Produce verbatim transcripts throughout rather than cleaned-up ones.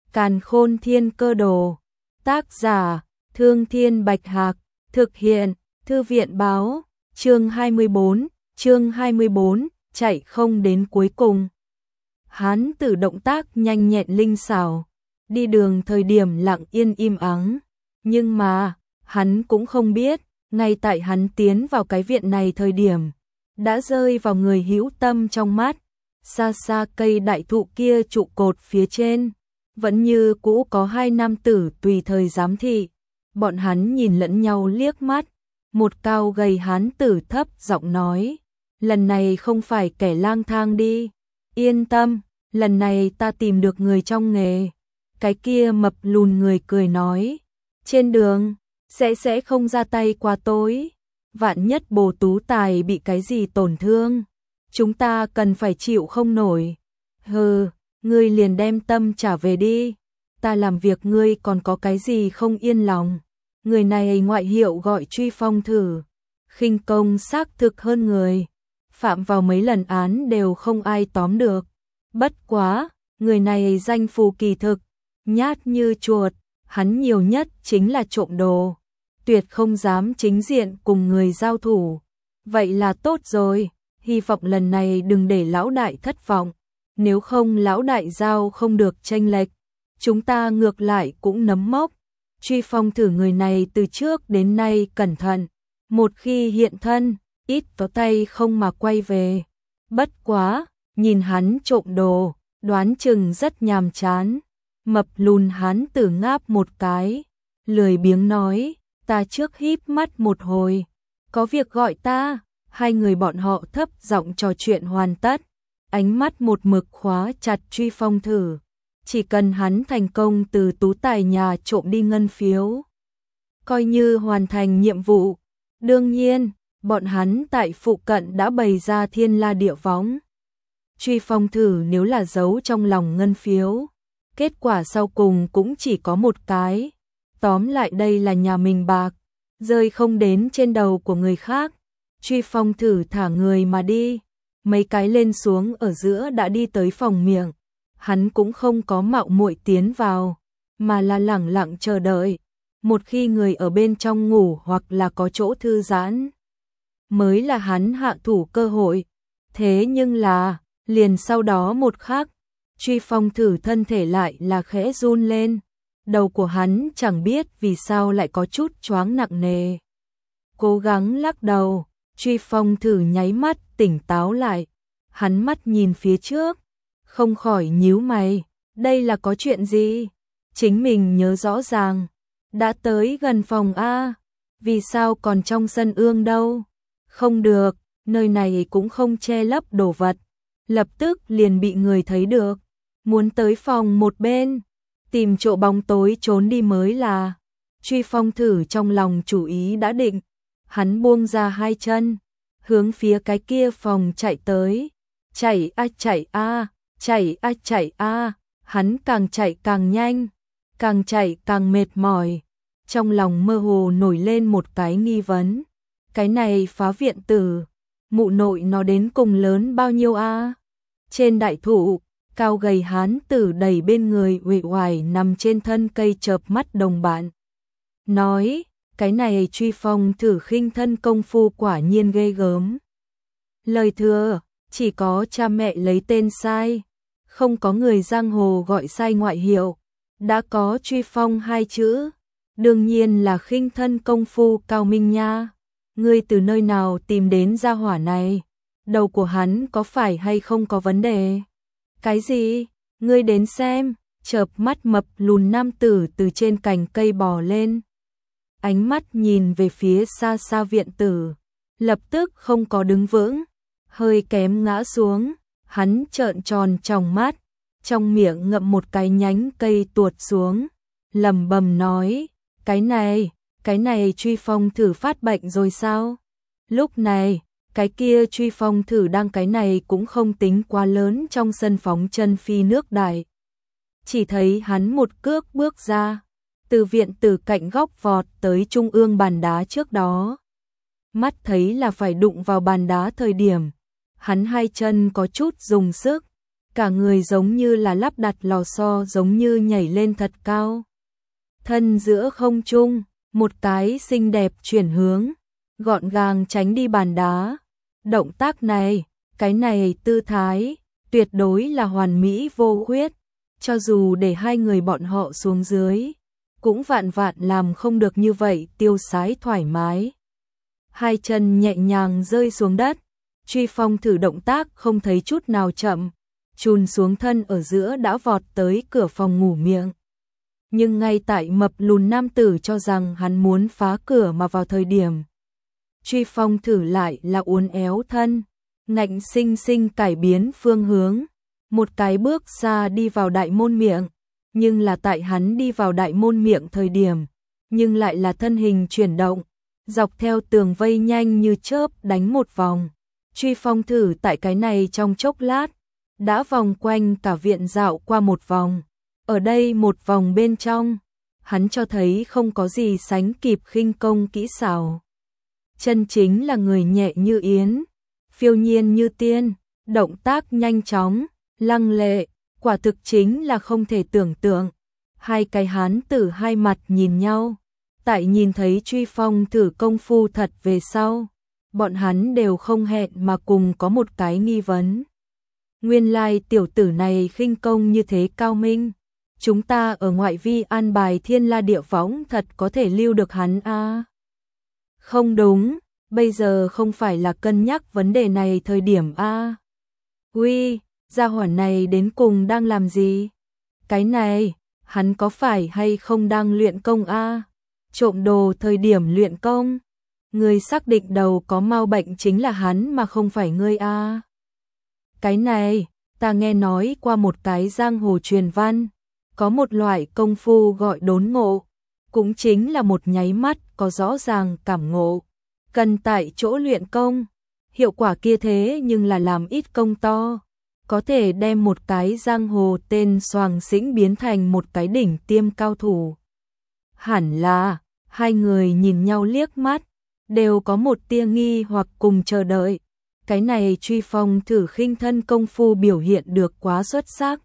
Càn Khôn Thiên Cơ Đồ. Tác giả: Thương Thiên Bạch Hạc. Thực hiện: Thư viện báo. Chương hai mươi bốn, chương hai mươi bốn, chạy không đến cuối cùng. Hán tử động tác nhanh nhẹn linh xảo, đi đường thời điểm lặng yên im ắng, nhưng mà hắn cũng không biết, ngay tại hắn tiến vào cái viện này thời điểm, đã rơi vào người hữu tâm trong mắt. Xa xa cây đại thụ kia trụ cột phía trên, vẫn như cũ có hai nam tử tùy thời giám thị. Bọn hắn nhìn lẫn nhau liếc mắt, một cao gầy hán tử thấp giọng nói, lần này không phải kẻ lang thang đi, yên tâm, lần này ta tìm được người trong nghề. Cái kia mập lùn người cười nói, trên đường, sẽ sẽ không ra tay quá tối, vạn nhất Bồ Tú Tài bị cái gì tổn thương, chúng ta cần phải chịu không nổi. Hừ, ngươi liền đem tâm trả về đi, ta làm việc ngươi còn có cái gì không yên lòng. Người này ngoại hiệu gọi Truy Phong Thử, khinh công xác thực hơn người, phạm vào mấy lần án đều không ai tóm được. Bất quá, người này danh phù kỳ thực, nhát như chuột, hắn nhiều nhất chính là trộm đồ, tuyệt không dám chính diện cùng người giao thủ. Vậy là tốt rồi, hy vọng lần này đừng để lão đại thất vọng, nếu không lão đại giao không được chênh lệch, chúng ta ngược lại cũng nấm mốc. Truy Phong Thử người này từ trước đến nay cẩn thận, một khi hiện thân, ít có tay không mà quay về. Bất quá, nhìn hắn trộm đồ, đoán chừng rất nhàm chán. Mập lùn hán tử ngáp một cái, lười biếng nói, ta trước híp mắt một hồi, có việc gọi ta. Hai người bọn họ thấp giọng trò chuyện hoàn tất, ánh mắt một mực khóa chặt Truy Phong Thử. Chỉ cần hắn thành công từ Tú Tài nhà trộm đi ngân phiếu, coi như hoàn thành nhiệm vụ. Đương nhiên, bọn hắn tại phụ cận đã bày ra thiên la địa võng. Truy Phong Thử nếu là giấu trong lòng ngân phiếu, kết quả sau cùng cũng chỉ có một cái. Tóm lại đây là nhà mình bạc, rơi không đến trên đầu của người khác. Truy Phong Thử thả người mà đi, mấy cái lên xuống ở giữa đã đi tới phòng miệng. Hắn cũng không có mạo muội tiến vào, mà là lẳng lặng chờ đợi. Một khi người ở bên trong ngủ hoặc là có chỗ thư giãn, mới là hắn hạ thủ cơ hội. Thế nhưng là, liền sau đó một khắc, Truy Phong Thử thân thể lại là khẽ run lên. Đầu của hắn chẳng biết vì sao lại có chút choáng nặng nề. Cố gắng lắc đầu, Truy Phong Thử nháy mắt tỉnh táo lại. Hắn mắt nhìn phía trước, không khỏi nhíu mày, đây là có chuyện gì? Chính mình nhớ rõ ràng, đã tới gần phòng A, vì sao còn trong sân ương đâu? Không được, nơi này cũng không che lấp đồ vật, lập tức liền bị người thấy được. Muốn tới phòng một bên, tìm chỗ bóng tối trốn đi mới là. Truy Phong Thử trong lòng chủ ý đã định, hắn buông ra hai chân, hướng phía cái kia phòng chạy tới. Chạy a chạy a, chạy a chạy a, hắn càng chạy càng nhanh, càng chạy càng mệt mỏi. Trong lòng mơ hồ nổi lên một cái nghi vấn, cái này Phá Viện Tử, mụ nội nó đến cùng lớn bao nhiêu a? Trên đại thụ, cao gầy hán tử đầy bên người uể oải nằm trên thân cây chợp mắt đồng bạn, nói, cái này Truy Phong Thử khinh thân công phu quả nhiên ghê gớm. Lời thừa, chỉ có cha mẹ lấy tên sai, không có người giang hồ gọi sai ngoại hiệu. Đã có Truy Phong hai chữ, đương nhiên là khinh thân công phu cao minh nha. Ngươi từ nơi nào tìm đến gia hỏa này? Đầu của hắn có phải hay không có vấn đề? Cái gì? Ngươi đến xem. Chợp mắt mập lùn nam tử từ trên cành cây bò lên, ánh mắt nhìn về phía xa xa viện tử, lập tức không có đứng vững, hơi kém ngã xuống. Hắn trợn tròn tròng mắt, trong miệng ngậm một cái nhánh cây tuột xuống, lẩm bẩm nói, cái này, cái này Truy Phong Thử phát bệnh rồi sao? Lúc này, cái kia Truy Phong Thử đang cái này cũng không tính quá lớn trong sân phóng chân phi nước đại. Chỉ thấy hắn một cước bước ra, từ viện tử cạnh góc vọt tới trung ương bàn đá trước đó. Mắt thấy là phải đụng vào bàn đá thời điểm, hắn hai chân có chút dùng sức, cả người giống như là lắp đặt lò xo, giống như nhảy lên thật cao. Thân giữa không trung, một cái xinh đẹp chuyển hướng, gọn gàng tránh đi bàn đá. Động tác này, cái này tư thái, tuyệt đối là hoàn mỹ vô khuyết, cho dù để hai người bọn họ xuống dưới, cũng vạn vạn làm không được như vậy tiêu sái thoải mái. Hai chân nhẹ nhàng rơi xuống đất, Truy Phong thử động tác không thấy chút nào chậm, chùn xuống thân ở giữa đã vọt tới cửa phòng ngủ miệng. Nhưng ngay tại mập lùn nam tử cho rằng hắn muốn phá cửa mà vào thời điểm, Truy Phong thử lại là uốn éo thân, ngạnh sinh sinh cải biến phương hướng, một cái bước xa đi vào đại môn miệng, nhưng là tại hắn đi vào đại môn miệng thời điểm, nhưng lại là thân hình chuyển động, dọc theo tường vây nhanh như chớp đánh một vòng. Truy Phong thử tại cái này trong chốc lát, đã vòng quanh cả viện dạo qua một vòng. Ở đây một vòng bên trong, hắn cho thấy không có gì sánh kịp khinh công kỹ xảo. Chân chính là người nhẹ như yến, phiêu nhiên như tiên, động tác nhanh chóng, lăng lệ, quả thực chính là không thể tưởng tượng. Hai cái hán tử hai mặt nhìn nhau, tại nhìn thấy Truy Phong thử công phu thật về sau, bọn hắn đều không hẹn mà cùng có một cái nghi vấn. Nguyên lai tiểu tử này khinh công như thế cao minh, chúng ta ở ngoại vi an bài thiên la địa võng thật có thể lưu được hắn a? À? Không đúng, bây giờ không phải là cân nhắc vấn đề này thời điểm a. À? Uy, gia hỏa này đến cùng đang làm gì? Cái này, hắn có phải hay không đang luyện công a? À? Trộm đồ thời điểm luyện công? Người xác định đầu có mau bệnh chính là hắn mà không phải ngươi a. À? Cái này, ta nghe nói qua một cái giang hồ truyền văn, có một loại công phu gọi đốn ngộ, cũng chính là một nháy mắt có rõ ràng cảm ngộ, cần tại chỗ luyện công, hiệu quả kia thế nhưng là làm ít công to, có thể đem một cái giang hồ tên Soàng Xĩnh biến thành một cái đỉnh tiêm cao thủ. Hẳn là, hai người nhìn nhau liếc mắt, đều có một tia nghi hoặc cùng chờ đợi. Cái này Truy Phong thử khinh thân công phu biểu hiện được quá xuất sắc,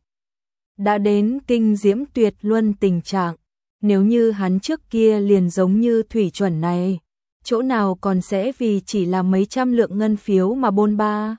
đã đến kinh diễm tuyệt luân tình trạng. Nếu như hắn trước kia liền giống như thủy chuẩn này, chỗ nào còn sẽ vì chỉ là mấy trăm lượng ngân phiếu mà bôn ba.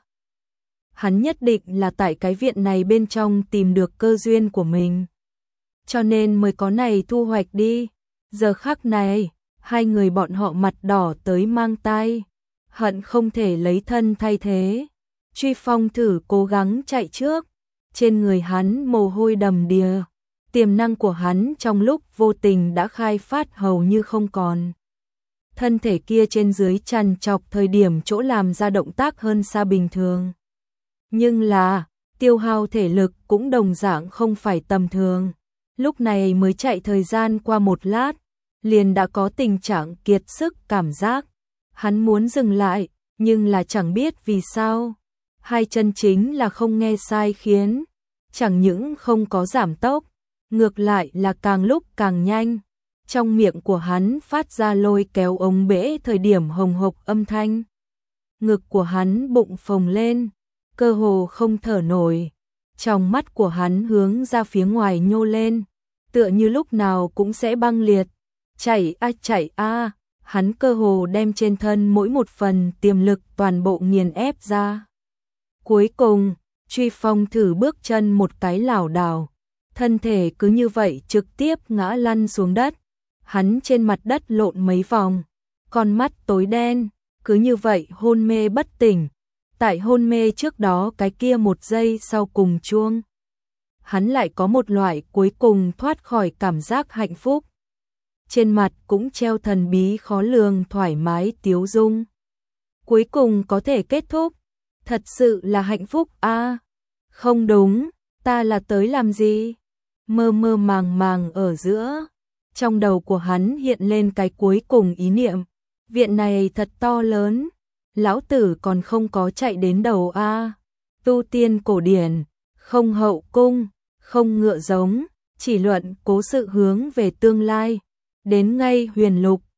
Hắn nhất định là tại cái viện này bên trong tìm được cơ duyên của mình, cho nên mới có này thu hoạch đi. Giờ khắc này, hai người bọn họ mặt đỏ tới mang tai, hận không thể lấy thân thay thế. Truy Phong thử cố gắng chạy trước, trên người hắn mồ hôi đầm đìa, tiềm năng của hắn trong lúc vô tình đã khai phát hầu như không còn. Thân thể kia trên dưới trằn trọc thời điểm chỗ làm ra động tác hơn xa bình thường. Nhưng là, tiêu hao thể lực cũng đồng dạng không phải tầm thường. Lúc này mới chạy thời gian qua một lát, liền đã có tình trạng kiệt sức cảm giác. Hắn muốn dừng lại, nhưng là chẳng biết vì sao. Hai chân chính là không nghe sai khiến, chẳng những không có giảm tốc, ngược lại là càng lúc càng nhanh. Trong miệng của hắn phát ra lôi kéo ống bể thời điểm hồng hộc âm thanh. Ngực của hắn bụng phồng lên, cơ hồ không thở nổi. Trong mắt của hắn hướng ra phía ngoài nhô lên, tựa như lúc nào cũng sẽ băng liệt. Chạy a chạy a, hắn cơ hồ đem trên thân mỗi một phần tiềm lực toàn bộ nghiền ép ra. Cuối cùng, Truy Phong thử bước chân một cái lảo đảo, thân thể cứ như vậy trực tiếp ngã lăn xuống đất. Hắn trên mặt đất lộn mấy vòng, con mắt tối đen, cứ như vậy hôn mê bất tỉnh. Tại hôn mê trước đó cái kia một giây sau cùng chuông, hắn lại có một loại cuối cùng thoát khỏi cảm giác hạnh phúc. Trên mặt cũng treo thần bí khó lường thoải mái tiếu dung. Cuối cùng có thể kết thúc, thật sự là hạnh phúc a. À, không đúng, ta là tới làm gì? Mơ mơ màng màng ở giữa, trong đầu của hắn hiện lên cái cuối cùng ý niệm, viện này thật to lớn, lão tử còn không có chạy đến đầu a. À, tu tiên cổ điển, không hậu cung, không ngựa giống, chỉ luận cố sự hướng về tương lai, đến ngay huyền lục,